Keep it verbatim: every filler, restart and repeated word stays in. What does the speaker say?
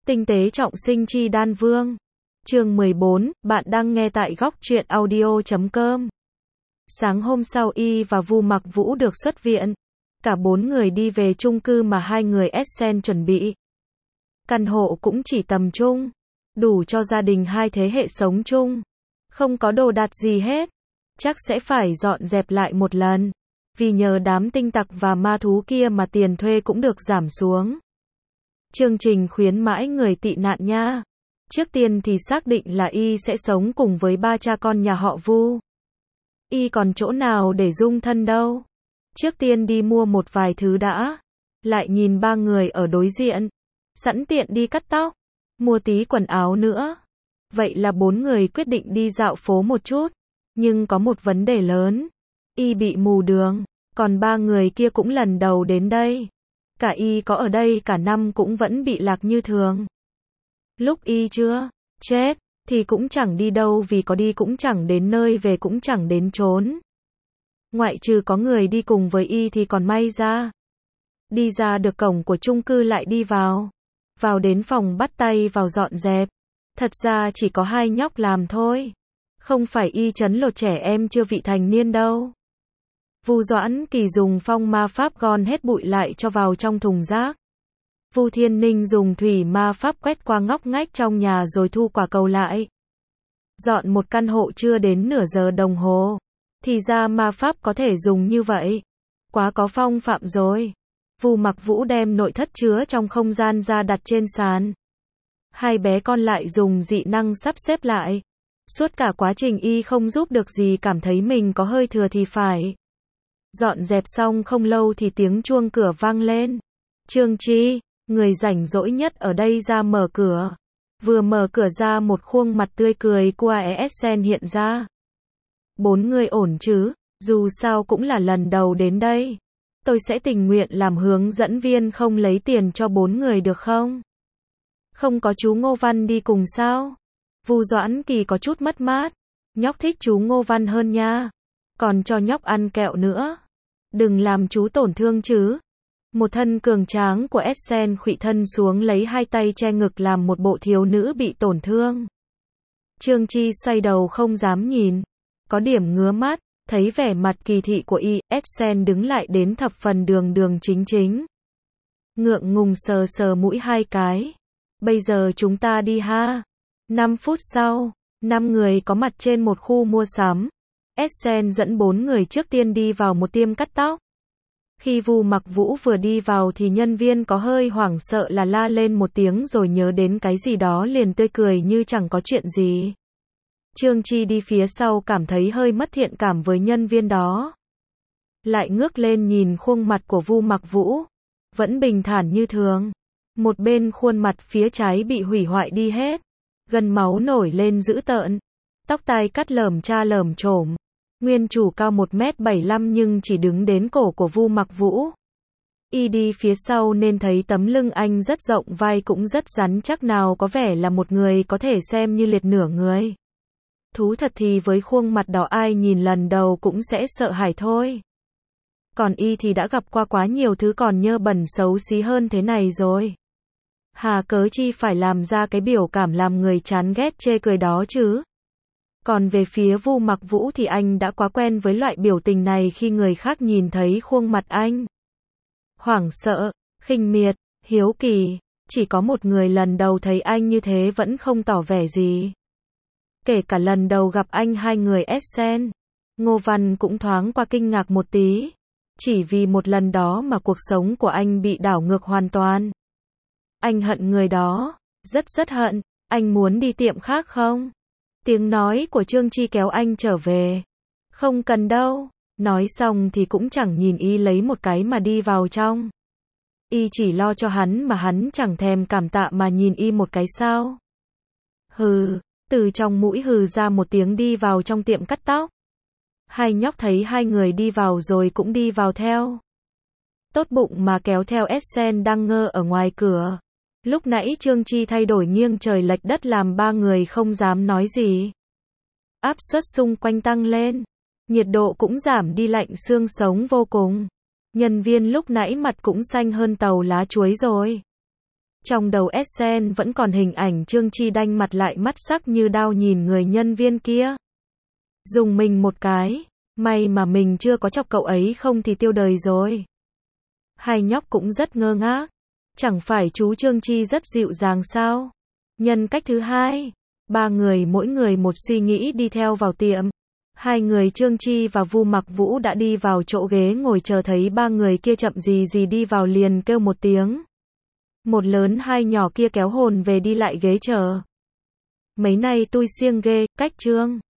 Tinh tế trọng sinh chi đan vương. Chương mười bốn, bạn đang nghe tại góc truyện audio chấm com. Sáng hôm sau Y và Vu Mặc Vũ được xuất viện. Cả bốn người đi về chung cư mà hai người Essen chuẩn bị. Căn hộ cũng chỉ tầm trung, đủ cho gia đình hai thế hệ sống chung. Không có đồ đạc gì hết. Chắc sẽ phải dọn dẹp lại một lần. Vì nhờ đám tinh tặc và ma thú kia mà tiền thuê cũng được giảm xuống. Chương trình khuyến mãi người tị nạn nha. Trước tiên thì xác định là Y sẽ sống cùng với ba cha con nhà họ Vu. Y còn chỗ nào để dung thân đâu. Trước tiên đi mua một vài thứ đã. Lại nhìn ba người ở đối diện. Sẵn tiện đi cắt tóc. Mua tí quần áo nữa. Vậy là bốn người quyết định đi dạo phố một chút. Nhưng có một vấn đề lớn. Y bị mù đường. Còn ba người kia cũng lần đầu đến đây. Cả Y có ở đây cả năm cũng vẫn bị lạc như thường. Lúc Y chưa chết thì cũng chẳng đi đâu, vì có đi cũng chẳng đến nơi, về cũng chẳng đến chốn. Ngoại trừ có người đi cùng với Y thì còn may ra. Đi ra được cổng của chung cư lại đi vào. Vào đến phòng bắt tay vào dọn dẹp. Thật ra chỉ có hai nhóc làm thôi. Không phải Y trấn lột trẻ em chưa vị thành niên đâu. Vu Doãn Kỳ dùng phong ma pháp gom hết bụi lại cho vào trong thùng rác. Vu Thiên Ninh dùng thủy ma pháp quét qua ngóc ngách trong nhà rồi thu quả cầu lại. Dọn một căn hộ chưa đến nửa giờ đồng hồ. Thì ra ma pháp có thể dùng như vậy. Quá có phong phạm rồi. Vu Mặc Vũ đem nội thất chứa trong không gian ra đặt trên sàn. Hai bé con lại dùng dị năng sắp xếp lại. Suốt cả quá trình Y không giúp được gì, cảm thấy mình có hơi thừa thì phải. Dọn dẹp xong không lâu thì tiếng chuông cửa vang lên. Trương Chi, người rảnh rỗi nhất ở đây, ra mở cửa. Vừa mở cửa ra, một khuôn mặt tươi cười của Essen hiện ra. Bốn người ổn chứ? Dù sao cũng là lần đầu đến đây. Tôi sẽ tình nguyện làm hướng dẫn viên, không lấy tiền cho bốn người được không? Không có chú Ngô Văn đi cùng sao? Vu Doãn Kỳ có chút mất mát. Nhóc thích chú Ngô Văn hơn nha. Còn cho nhóc ăn kẹo nữa. Đừng làm chú tổn thương chứ. Một thân cường tráng của Essen khuỵu thân xuống, lấy hai tay che ngực làm một bộ thiếu nữ bị tổn thương. Trương Chi xoay đầu không dám nhìn. Có điểm ngứa mắt. Thấy vẻ mặt kỳ thị của Y, Essen đứng lại đến thập phần đường đường chính chính. Ngượng ngùng sờ sờ mũi hai cái. Bây giờ chúng ta đi ha. Năm phút sau, năm người có mặt trên một khu mua sắm. Essen dẫn bốn người trước tiên đi vào một tiệm cắt tóc. Khi Vu Mặc Vũ vừa đi vào thì nhân viên có hơi hoảng sợ là la lên một tiếng rồi nhớ đến cái gì đó liền tươi cười như chẳng có chuyện gì. Trương Chi đi phía sau cảm thấy hơi mất thiện cảm với nhân viên đó. Lại ngước lên nhìn khuôn mặt của Vu Mặc Vũ. Vẫn bình thản như thường. Một bên khuôn mặt phía trái bị hủy hoại đi hết. Gân máu nổi lên dữ tợn. Tóc tai cắt lởm cha lởm chởm. Nguyên chủ cao một mét bảy mươi lăm nhưng chỉ đứng đến cổ của Vu Mặc Vũ. Y đi phía sau nên thấy tấm lưng anh rất rộng, vai cũng rất rắn chắc, nào có vẻ là một người có thể xem như liệt nửa người. Thú thật thì với khuôn mặt đó ai nhìn lần đầu cũng sẽ sợ hãi thôi. Còn Y thì đã gặp qua quá nhiều thứ còn nhơ bẩn xấu xí hơn thế này rồi. Hà cớ chi phải làm ra cái biểu cảm làm người chán ghét chê cười đó chứ. Còn về phía Vu Mặc Vũ thì anh đã quá quen với loại biểu tình này khi người khác nhìn thấy khuôn mặt anh. Hoảng sợ, khinh miệt, hiếu kỳ. Chỉ có một người lần đầu thấy anh như thế vẫn không tỏ vẻ gì. Kể cả lần đầu gặp anh hai người Essen. Ngô Văn cũng thoáng qua kinh ngạc một tí. Chỉ vì một lần đó mà cuộc sống của anh bị đảo ngược hoàn toàn. Anh hận người đó. Rất rất hận. Anh muốn đi tiệm khác không? Tiếng nói của Trương Chi kéo anh trở về. Không cần đâu. Nói xong thì cũng chẳng nhìn Y lấy một cái mà đi vào trong. Y chỉ lo cho hắn mà hắn chẳng thèm cảm tạ mà nhìn Y một cái sao. Hừ. Từ trong mũi hừ ra một tiếng đi vào trong tiệm cắt tóc. Hai nhóc thấy hai người đi vào rồi cũng đi vào theo. Tốt bụng mà kéo theo Essen đang ngơ ở ngoài cửa. Lúc nãy Trương Chi thay đổi nghiêng trời lệch đất làm ba người không dám nói gì. Áp suất xung quanh tăng lên. Nhiệt độ cũng giảm đi, lạnh xương sống vô cùng. Nhân viên lúc nãy mặt cũng xanh hơn tàu lá chuối rồi. Trong đầu Sen vẫn còn hình ảnh Trương Chi đanh mặt lại mắt sắc như đao nhìn người nhân viên kia. Dùng mình một cái, may mà mình chưa có chọc cậu ấy không thì tiêu đời rồi. Hai nhóc cũng rất ngơ ngác. Chẳng phải chú Trương Chi rất dịu dàng sao? Nhân cách thứ hai, ba người mỗi người một suy nghĩ đi theo vào tiệm. Hai người Trương Chi và Vu Mặc Vũ đã đi vào chỗ ghế ngồi chờ thấy ba người kia chậm gì gì đi vào liền kêu một tiếng. Một lớn hai nhỏ kia kéo hồn về đi lại ghế chờ. Mấy này tui siêng ghê, cách Trương